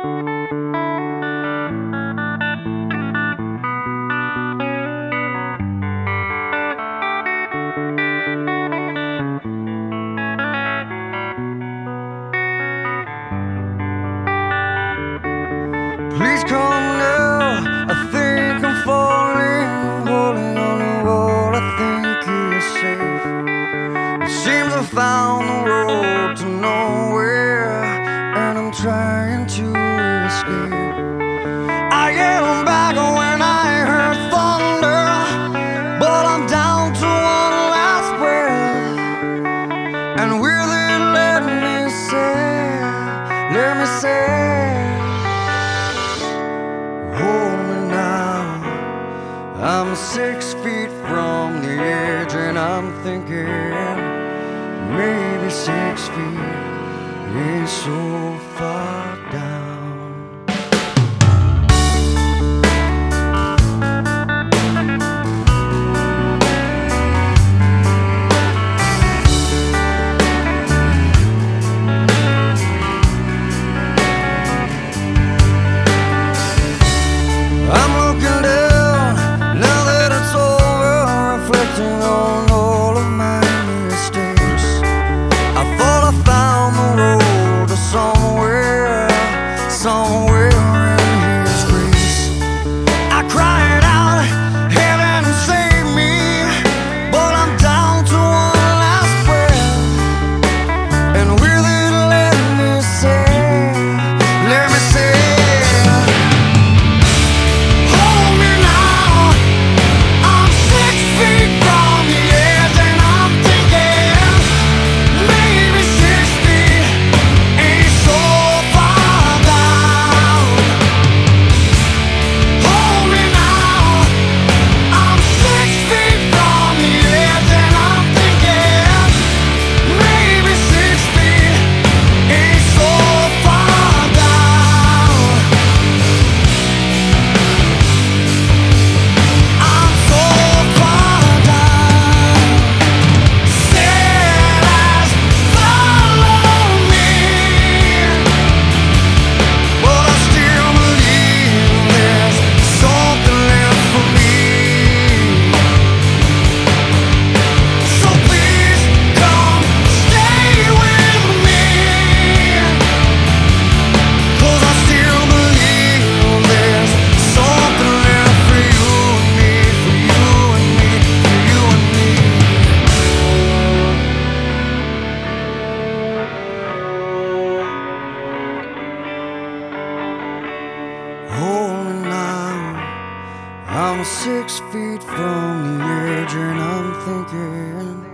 Please come now, I think I'm falling. I'm holding on to what I think is safe. It seems I found the road to nowhere, and I'm trying to escape. I yelled back when I heard thunder, but I'm down to one last breath. And will it let me say, hold me now. I'm 6 feet from the edge, and I'm thinking maybe 6 feet is so far down. I'm looking down, now that it's over, reflecting on all of my mistakes. I thought I found the road to somewhere in His grace. I cried out, heaven save me, but I'm down to one last breath. And will it let me say, hold me now. I'm 6 feet from the edge, and I'm thinking